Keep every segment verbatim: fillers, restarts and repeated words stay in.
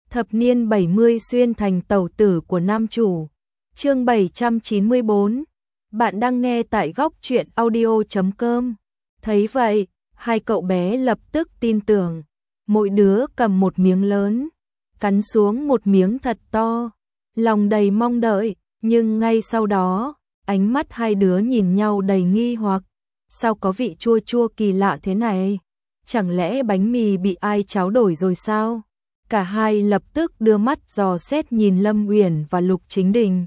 Thập niên bảy mươi xuyên thành tẩu tử của nam chủ. Chương bảy trăm chín mươi bốn. Bạn đang nghe tại góc truyện audio chấm com. Thấy vậy, hai cậu bé lập tức tin tưởng. Mỗi đứa cầm một miếng lớn, cắn xuống một miếng thật to, lòng đầy mong đợi, nhưng ngay sau đó, ánh mắt hai đứa nhìn nhau đầy nghi hoặc. Sao có vị chua chua kỳ lạ thế này? Chẳng lẽ bánh mì bị ai tráo đổi rồi sao? Cả hai lập tức đưa mắt dò xét nhìn Lâm Uyển và Lục Chính Đình.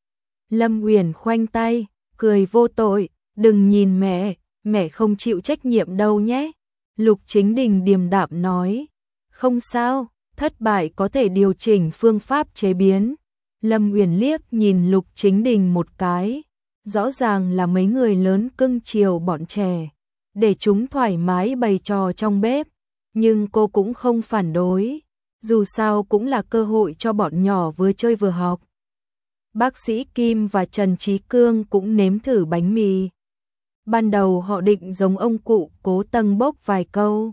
Lâm Uyển khoanh tay, cười vô tội, đừng nhìn mẹ, mẹ không chịu trách nhiệm đâu nhé. Lục Chính Đình điềm đạm nói, không sao, thất bại có thể điều chỉnh phương pháp chế biến. Lâm Uyển liếc nhìn Lục Chính Đình một cái, rõ ràng là mấy người lớn cưng chiều bọn trẻ, để chúng thoải mái bày trò trong bếp, nhưng cô cũng không phản đối. Dù sao cũng là cơ hội cho bọn nhỏ vừa chơi vừa học. Bác sĩ Kim và Trần Trí Cương cũng nếm thử bánh mì. Ban đầu họ định giống ông cụ Cố tâng bốc vài câu.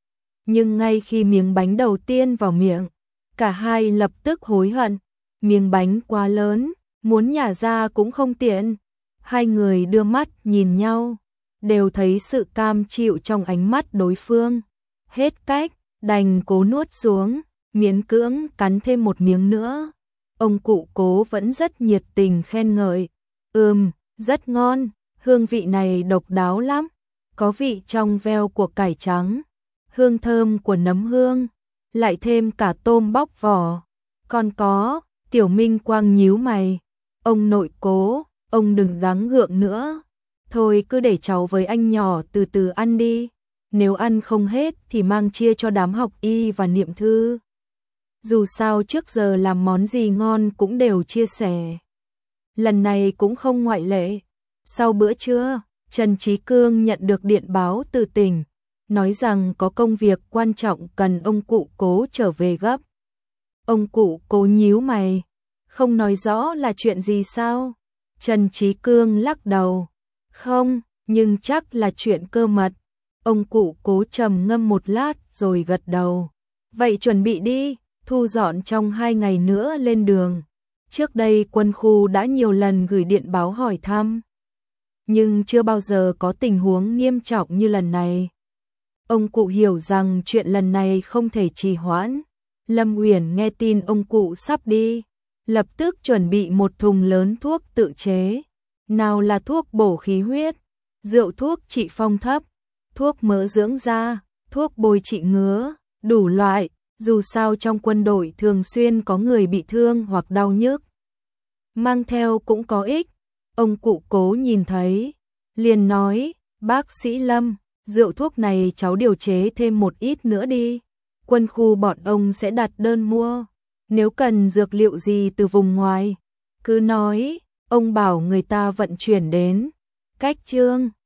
Nhưng ngay khi miếng bánh đầu tiên vào miệng, cả hai lập tức hối hận. Miếng bánh quá lớn, muốn nhả ra cũng không tiện. Hai người đưa mắt nhìn nhau, đều thấy sự cam chịu trong ánh mắt đối phương. Hết cách, đành cố nuốt xuống, miễn cưỡng cắn thêm một miếng nữa. Ông cụ Cố vẫn rất nhiệt tình khen ngợi. Ừm, rất ngon, hương vị này độc đáo lắm. Có vị trong veo của cải trắng, hương thơm của nấm hương, lại thêm cả tôm bóc vỏ. Còn có, Tiểu Minh Quang nhíu mày. Ông nội Cố, ông đừng gắng gượng nữa. Thôi cứ để cháu với anh nhỏ từ từ ăn đi. Nếu ăn không hết thì mang chia cho đám học y và niệm thư. Dù sao trước giờ làm món gì ngon cũng đều chia sẻ. Lần này cũng không ngoại lệ. Sau bữa trưa, Trần Trí Cương nhận được điện báo từ tỉnh, nói rằng có công việc quan trọng cần ông cụ Cố trở về gấp. Ông cụ Cố nhíu mày, không nói rõ là chuyện gì sao? Trần Trí Cương lắc đầu, không, nhưng chắc là chuyện cơ mật. Ông cụ Cố trầm ngâm một lát rồi gật đầu. Vậy chuẩn bị đi, thu dọn trong hai ngày nữa lên đường. Trước đây quân khu đã nhiều lần gửi điện báo hỏi thăm, nhưng chưa bao giờ có tình huống nghiêm trọng như lần này. Ông cụ hiểu rằng chuyện lần này không thể trì hoãn. Lâm Uyển nghe tin ông cụ sắp đi, lập tức chuẩn bị một thùng lớn thuốc tự chế. Nào là thuốc bổ khí huyết, rượu thuốc trị phong thấp, thuốc mỡ dưỡng da, thuốc bôi trị ngứa, đủ loại. Dù sao trong quân đội thường xuyên có người bị thương hoặc đau nhức, mang theo cũng có ích. Ông cụ Cố nhìn thấy, liền nói, bác sĩ Lâm, rượu thuốc này cháu điều chế thêm một ít nữa đi. Quân khu bọn ông sẽ đặt đơn mua. Nếu cần dược liệu gì từ vùng ngoài, cứ nói, ông bảo người ta vận chuyển đến. Cách Trương,